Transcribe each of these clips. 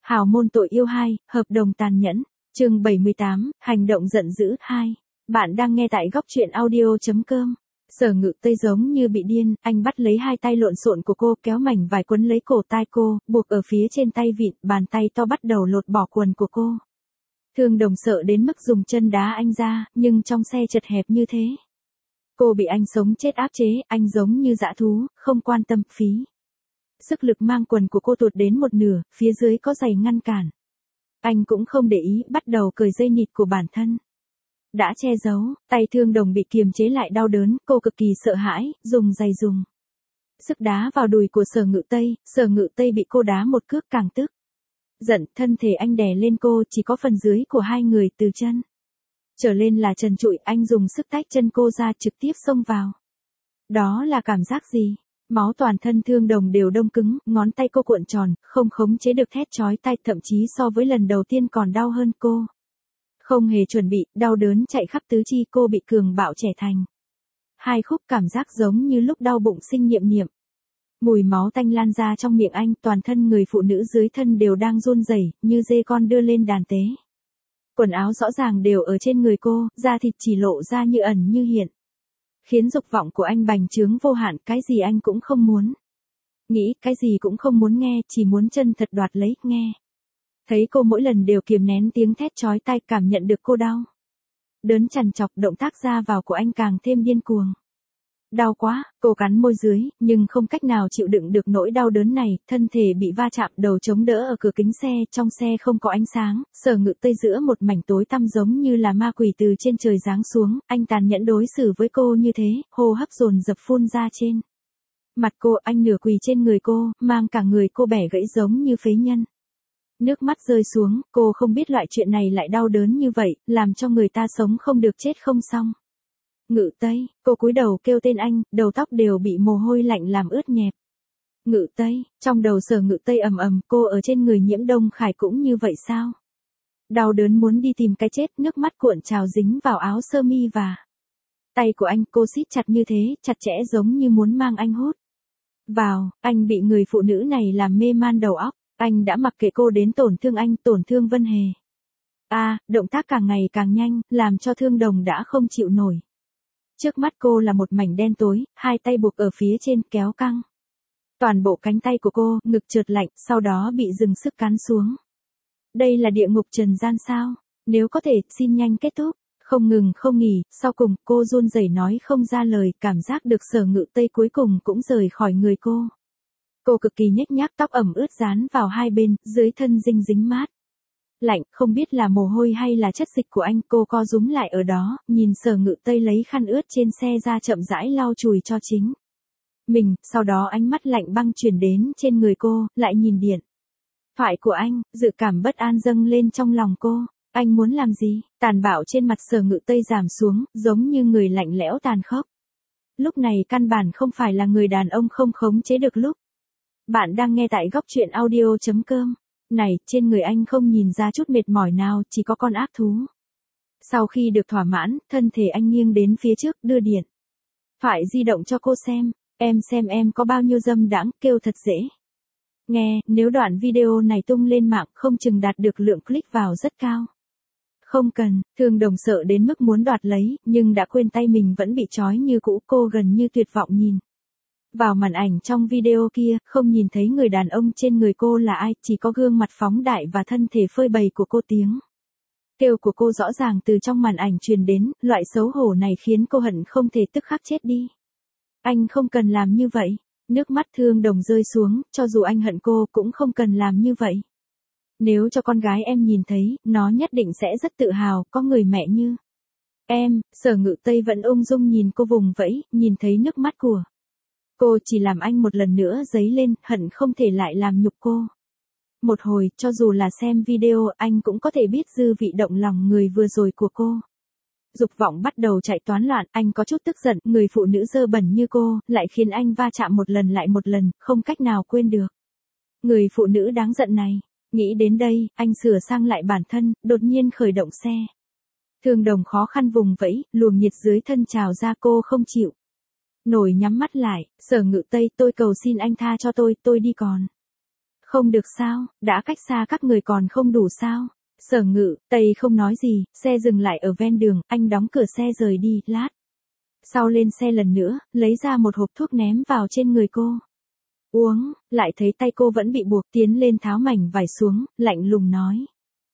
Hào môn tội yêu 2, hợp đồng tàn nhẫn. Chương 78, hành động giận dữ 2. Bạn đang nghe tại góc truyện audio.com. Sở Ngự Tây giống như bị điên, anh bắt lấy hai tay lộn xộn của cô, kéo mảnh vải quấn lấy cổ tai cô, buộc ở phía trên tay vịn, bàn tay to bắt đầu lột bỏ quần của cô. Thương Đồng sợ đến mức dùng chân đá anh ra, nhưng trong xe chật hẹp như thế. Cô bị anh sống chết áp chế, anh giống như dã thú, không quan tâm, phí. Sức lực mang quần của cô tuột đến một nửa, phía dưới có giày ngăn cản. Anh cũng không để ý, bắt đầu cởi dây nịt của bản thân. Đã che giấu, tay Thương Đồng bị kiềm chế lại đau đớn, cô cực kỳ sợ hãi, dùng giày dùng sức đá vào đùi của Sở Ngự Tây bị cô đá một cước càng tức. Giận, thân thể anh đè lên cô, chỉ có phần dưới của hai người từ chân trở lên là trần trụi, anh dùng sức tách chân cô ra trực tiếp xông vào. Đó là cảm giác gì? Máu toàn thân Thương Đồng đều đông cứng, ngón tay cô cuộn tròn, không khống chế được thét chói tai, thậm chí so với lần đầu tiên còn đau hơn cô. Không hề chuẩn bị, đau đớn chạy khắp tứ chi, cô bị cường bạo trẻ thành hai khúc, cảm giác giống như lúc đau bụng sinh niệm. Mùi máu tanh lan ra trong miệng anh, toàn thân người phụ nữ dưới thân đều đang run rẩy, như dê con đưa lên đàn tế. Quần áo rõ ràng đều ở trên người cô, da thịt chỉ lộ ra như ẩn như hiện. Khiến dục vọng của anh bành trướng vô hạn, cái gì anh cũng không muốn nghĩ, cái gì cũng không muốn nghe, chỉ muốn chân thật đoạt lấy, nghe. Thấy cô mỗi lần đều kiềm nén tiếng thét chói tai, cảm nhận được cô đau đớn trằn trọc, động tác ra vào của anh càng thêm điên cuồng. Đau quá, cô cắn môi dưới, nhưng không cách nào chịu đựng được nỗi đau đớn này, thân thể bị va chạm, đầu chống đỡ ở cửa kính xe, trong xe không có ánh sáng, Sở Ngự Tây giữa một mảnh tối tăm giống như là ma quỷ từ trên trời giáng xuống, anh tàn nhẫn đối xử với cô như thế, hô hấp dồn dập phun ra trên mặt cô, anh nửa quỳ trên người cô, mang cả người cô bẻ gãy giống như phế nhân. Nước mắt rơi xuống, cô không biết loại chuyện này lại đau đớn như vậy, làm cho người ta sống không được chết không xong. Ngự Tây, cô cúi đầu kêu tên anh, đầu tóc đều bị mồ hôi lạnh làm ướt nhẹp. Ngự Tây, trong đầu Sở Ngự Tây ầm ầm, cô ở trên người Nhiễm Đông Khải cũng như vậy sao? Đau đớn muốn đi tìm cái chết, nước mắt cuộn trào dính vào áo sơ mi và tay của anh, cô siết chặt như thế, chặt chẽ giống như muốn mang anh hút vào, anh bị người phụ nữ này làm mê man đầu óc, anh đã mặc kệ cô đến tổn thương anh, tổn thương Vân Hề. Động tác càng ngày càng nhanh, làm cho Thương Đồng đã không chịu nổi. Trước mắt cô là một mảnh đen tối, hai tay buộc ở phía trên, kéo căng toàn bộ cánh tay của cô, ngực trượt lạnh, sau đó bị dừng sức cắn xuống. Đây là địa ngục trần gian sao? Nếu có thể, xin nhanh kết thúc. Không ngừng không nghỉ, sau cùng, cô run rẩy nói không ra lời, cảm giác được Sở Ngự Tây cuối cùng cũng rời khỏi người cô. Cô cực kỳ nhếch nhác, tóc ẩm ướt dán vào hai bên, dưới thân dinh dính mát lạnh, không biết là mồ hôi hay là chất dịch của anh, cô co rúm lại ở đó, nhìn Sở Ngự Tây lấy khăn ướt trên xe ra chậm rãi lau chùi cho chính mình, sau đó ánh mắt lạnh băng chuyển đến trên người cô, lại nhìn điện thoại của anh, dự cảm bất an dâng lên trong lòng cô. Anh muốn làm gì? Tàn bạo trên mặt Sở Ngự Tây giảm xuống, giống như người lạnh lẽo tàn khốc. Lúc này căn bản không phải là người đàn ông không khống chế được lúc. Bạn đang nghe tại góc truyện audio.com. Này, trên người anh không nhìn ra chút mệt mỏi nào, chỉ có con ác thú. Sau khi được thỏa mãn, thân thể anh nghiêng đến phía trước, đưa điện thoại di động cho cô xem. Em xem em có bao nhiêu dâm đãng, kêu thật dễ nghe, nếu đoạn video này tung lên mạng không chừng đạt được lượng click vào rất cao. Không cần, Thương Đồng sợ đến mức muốn đoạt lấy, nhưng đã quên tay mình vẫn bị trói như cũ, cô gần như tuyệt vọng nhìn vào màn ảnh trong video kia, không nhìn thấy người đàn ông trên người cô là ai, chỉ có gương mặt phóng đại và thân thể phơi bày của cô. Tiếng kêu của cô rõ ràng từ trong màn ảnh truyền đến, loại xấu hổ này khiến cô hận không thể tức khắc chết đi. Anh không cần làm như vậy. Nước mắt Thương Đồng rơi xuống, cho dù anh hận cô cũng không cần làm như vậy. Nếu cho con gái em nhìn thấy, nó nhất định sẽ rất tự hào, có người mẹ như em. Sở Ngự Tây vẫn ung dung nhìn cô vùng vẫy, nhìn thấy nước mắt của cô chỉ làm anh một lần nữa dấy lên, hận không thể lại làm nhục cô. Một hồi, cho dù là xem video, anh cũng có thể biết dư vị động lòng người vừa rồi của cô. Dục vọng bắt đầu chạy toán loạn, anh có chút tức giận, người phụ nữ dơ bẩn như cô, lại khiến anh va chạm một lần lại một lần, không cách nào quên được. Người phụ nữ đáng giận này. Nghĩ đến đây, anh sửa sang lại bản thân, đột nhiên khởi động xe. Thương Đồng khó khăn vùng vẫy, luồng nhiệt dưới thân trào ra, cô không chịu nổi nhắm mắt lại. Sở Ngự Tây, tôi cầu xin anh tha cho tôi đi còn Không được sao, đã cách xa các người còn không đủ sao? Sở Ngự Tây không nói gì, xe dừng lại ở ven đường, anh đóng cửa xe rời đi, lát sau lên xe lần nữa, lấy ra một hộp thuốc ném vào trên người cô. Uống, lại thấy tay cô vẫn bị buộc, tiến lên tháo mảnh vải xuống, lạnh lùng nói.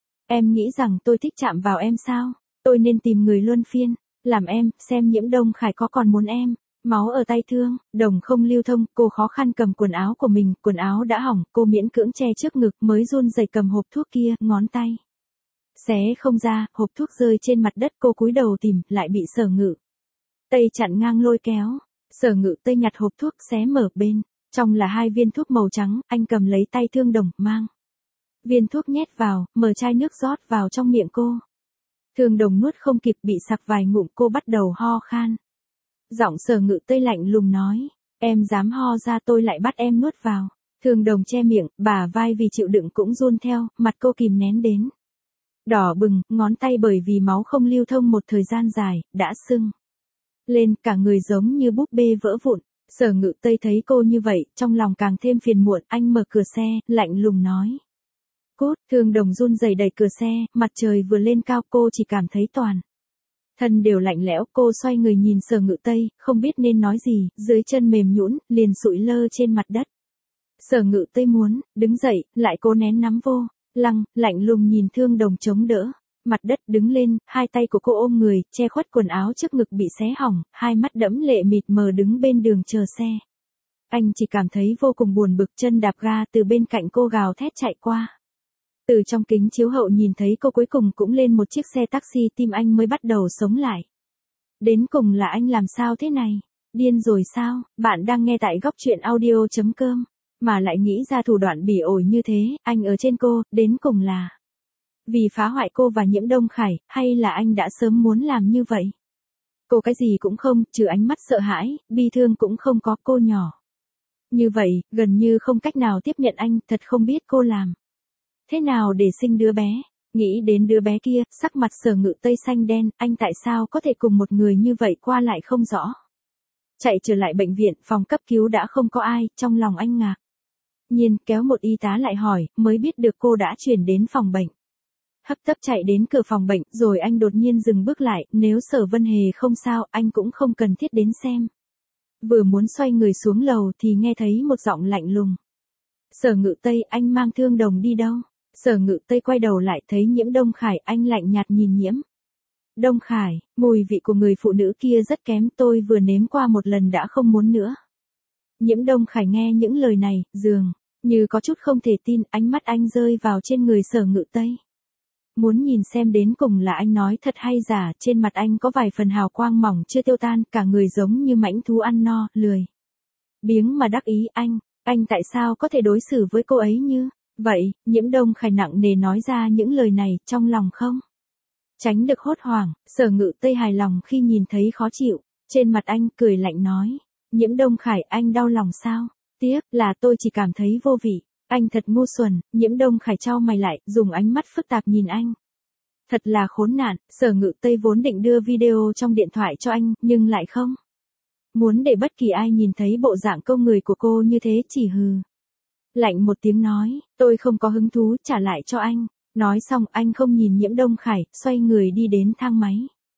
Em nghĩ rằng tôi thích chạm vào em sao? Tôi nên tìm người luân phiên, làm em, xem Nhiễm Đông Khải có còn muốn em. Máu ở tay thương, đồng không lưu thông, cô khó khăn cầm quần áo của mình, quần áo đã hỏng, cô miễn cưỡng che trước ngực mới run rẩy cầm hộp thuốc kia, ngón tay xé không ra, hộp thuốc rơi trên mặt đất, cô cúi đầu tìm, lại bị Sở Ngự Tây chặn ngang lôi kéo. Sở Ngự Tây nhặt hộp thuốc xé mở bên, trong là 2 viên thuốc màu trắng, anh cầm lấy tay thương đồng, mang viên thuốc nhét vào, mở chai nước rót vào trong miệng cô. Thương đồng nuốt không kịp, bị sặc vài ngụm, cô bắt đầu ho khan. Giọng Sở Ngự Tây lạnh lùng nói, em dám ho ra tôi lại bắt em nuốt vào. Thương đồng che miệng, bả vai vì chịu đựng cũng run theo, mặt cô kìm nén đến đỏ bừng, ngón tay bởi vì máu không lưu thông một thời gian dài, đã sưng lên, cả người giống như búp bê vỡ vụn. Sở Ngự Tây thấy cô như vậy, trong lòng càng thêm phiền muộn, anh mở cửa xe, lạnh lùng nói. Cút, thương đồng run rẩy đẩy cửa xe, mặt trời vừa lên cao, cô chỉ cảm thấy toàn thân đều lạnh lẽo, cô xoay người nhìn Sở Ngự Tây, không biết nên nói gì, dưới chân mềm nhũn, liền sụi lơ trên mặt đất. Sở Ngự Tây muốn đứng dậy, lại cố nén nắm vô lạnh lùng nhìn thương đồng chống đỡ mặt đất, đứng lên, 2 tay của cô ôm người, che khuất quần áo trước ngực bị xé hỏng, 2 mắt đẫm lệ mịt mờ đứng bên đường chờ xe. Anh chỉ cảm thấy vô cùng buồn bực, chân đạp ga từ bên cạnh cô gào thét chạy qua. Từ trong kính chiếu hậu nhìn thấy cô cuối cùng cũng lên một chiếc xe taxi, tim anh mới bắt đầu sống lại. Đến cùng là anh làm sao thế này? Điên rồi sao? Bạn đang nghe tại góc truyện audio.com. Mà lại nghĩ ra thủ đoạn bỉ ổi như thế, anh ở trên cô, đến cùng là vì phá hoại cô và Nhiễm Đông Khải, hay là anh đã sớm muốn làm như vậy? Cô cái gì cũng không, trừ ánh mắt sợ hãi, bi thương cũng không có, cô nhỏ như vậy, gần như không cách nào tiếp nhận anh, thật không biết cô làm thế nào để sinh đứa bé. Nghĩ đến đứa bé kia, sắc mặt Sở Ngự Tây xanh đen, anh tại sao có thể cùng một người như vậy qua lại không rõ. Chạy trở lại bệnh viện, phòng cấp cứu đã không có ai, trong lòng anh ngạc nhiên, kéo một y tá lại hỏi, mới biết được cô đã chuyển đến phòng bệnh. Hấp tấp chạy đến cửa phòng bệnh, rồi anh đột nhiên dừng bước lại, nếu Sở Vân Hề không sao, anh cũng không cần thiết đến xem. Vừa muốn xoay người xuống lầu thì nghe thấy một giọng lạnh lùng. Sở Ngự Tây, anh mang thương đồng đi đâu? Sở Ngự Tây quay đầu lại thấy Nhiễm Đông Khải, anh lạnh nhạt nhìn Nhiễm Đông Khải, mùi vị của người phụ nữ kia rất kém, tôi vừa nếm qua một lần đã không muốn nữa. Nhiễm Đông Khải nghe những lời này, dường như có chút không thể tin, ánh mắt anh rơi vào trên người Sở Ngự Tây. Muốn nhìn xem đến cùng là anh nói thật hay giả, trên mặt anh có vài phần hào quang mỏng chưa tiêu tan, cả người giống như mãnh thú ăn no, lười biếng mà đắc ý. Anh tại sao có thể đối xử với cô ấy như vậy? Nhiễm Đông Khải nặng nề nói ra những lời này, trong lòng không tránh được hốt hoảng. Sở Ngự Tây hài lòng khi nhìn thấy khó chịu trên mặt anh, cười lạnh nói. Nhiễm Đông Khải, anh đau lòng sao? Tiếc là tôi chỉ cảm thấy vô vị. Anh thật ngu xuẩn. Nhiễm Đông Khải chau mày lại, dùng ánh mắt phức tạp nhìn anh. Thật là khốn nạn. Sở Ngự Tây vốn định đưa video trong điện thoại cho anh, nhưng lại không muốn để bất kỳ ai nhìn thấy bộ dạng câu người của cô như thế, chỉ hừ lạnh một tiếng nói, tôi không có hứng thú, trả lại cho anh. Nói xong, anh không nhìn Nhiễm Đông Khải, xoay người đi đến thang máy.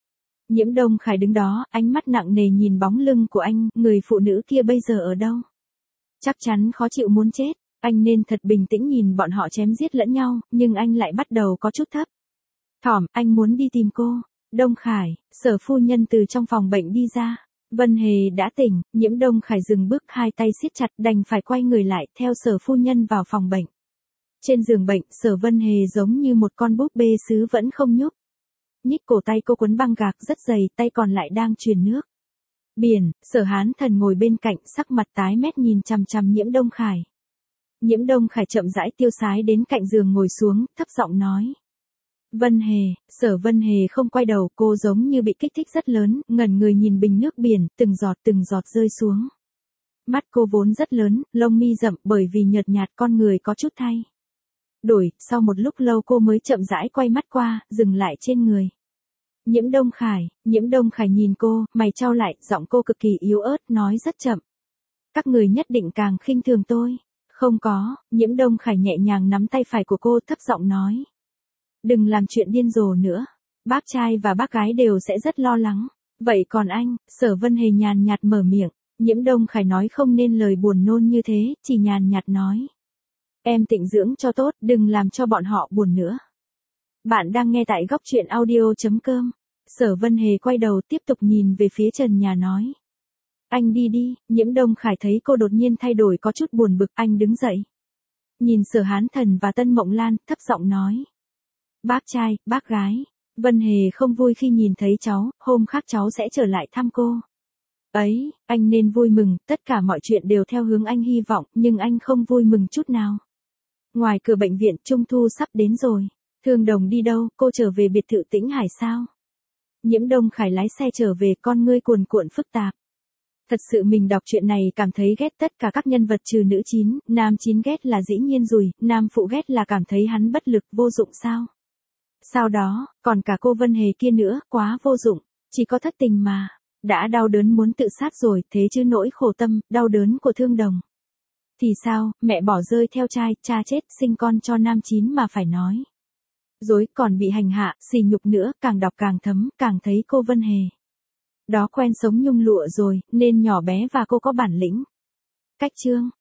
Nhiễm Đông Khải đứng đó, ánh mắt nặng nề nhìn bóng lưng của anh, người phụ nữ kia bây giờ ở đâu? Chắc chắn khó chịu muốn chết. Anh nên thật bình tĩnh nhìn bọn họ chém giết lẫn nhau, nhưng anh lại bắt đầu có chút thấp thỏm, anh muốn đi tìm cô. Đông Khải, Sở phu nhân từ trong phòng bệnh đi ra. Vân Hề đã tỉnh, Nhiễm Đông Khải dừng bước, 2 tay siết chặt, đành phải quay người lại, theo Sở phu nhân vào phòng bệnh. Trên giường bệnh, Sở Vân Hề giống như một con búp bê sứ vẫn không nhúc nhích, cổ tay cô quấn băng gạc rất dày, tay còn lại đang truyền nước biển. Sở Hán Thần ngồi bên cạnh, sắc mặt tái mét nhìn chằm chằm Nhiễm Đông Khải. Nhiễm Đông Khải chậm rãi tiêu sái đến cạnh giường ngồi xuống, thấp giọng nói. Vân Hề. Sở Vân Hề không quay đầu, cô giống như bị kích thích rất lớn, ngẩn người nhìn bình nước biển, từng giọt rơi xuống. Mắt cô vốn rất lớn, lông mi rậm, bởi vì nhợt nhạt con người có chút thay đổi, sau một lúc lâu cô mới chậm rãi quay mắt qua, dừng lại trên người Nhiễm Đông Khải. Nhiễm Đông Khải nhìn cô, mày chau lại, giọng cô cực kỳ yếu ớt, nói rất chậm. Các người nhất định càng khinh thường tôi. Không có, Nhiễm Đông Khải nhẹ nhàng nắm tay phải của cô thấp giọng nói. Đừng làm chuyện điên rồ nữa. Bác trai và bác gái đều sẽ rất lo lắng. Vậy còn anh, Sở Vân Hề nhàn nhạt mở miệng. Nhiễm Đông Khải nói không nên lời buồn nôn như thế, chỉ nhàn nhạt nói. Em tịnh dưỡng cho tốt, đừng làm cho bọn họ buồn nữa. Bạn đang nghe tại góc truyện audio.com. Sở Vân Hề quay đầu tiếp tục nhìn về phía trần nhà nói. Anh đi đi, Nhiễm Đông Khải thấy cô đột nhiên thay đổi có chút buồn bực, anh đứng dậy. Nhìn Sở Hán Thần và Tân Mộng Lan, thấp giọng nói. Bác trai, bác gái, Vân Hề không vui khi nhìn thấy cháu, hôm khác cháu sẽ trở lại thăm cô. Ấy, anh nên vui mừng, tất cả mọi chuyện đều theo hướng anh hy vọng, nhưng anh không vui mừng chút nào. Ngoài cửa bệnh viện, Trung thu sắp đến rồi. Thương Đồng đi đâu, cô trở về biệt thự Tĩnh Hải sao? Nhiễm Đông Khải lái xe trở về, con ngươi cuồn cuộn phức tạp. Thật sự mình đọc chuyện này cảm thấy ghét tất cả các nhân vật trừ nữ 9, nam 9 ghét là dĩ nhiên rồi, nam phụ ghét là cảm thấy hắn bất lực, vô dụng sao? Sau đó, còn cả cô Vân Hề kia nữa, quá vô dụng, chỉ có thất tình mà. Đã đau đớn muốn tự sát rồi, thế chứ nỗi khổ tâm, đau đớn của Thương Đồng. Thì sao, mẹ bỏ rơi theo trai, cha chết, sinh con cho nam 9 mà phải nói. Dối, còn bị hành hạ, sỉ nhục nữa, càng đọc càng thấm, càng thấy cô Vân Hề. Đó quen sống nhung lụa rồi, nên nhỏ bé và cô có bản lĩnh. Cách chương.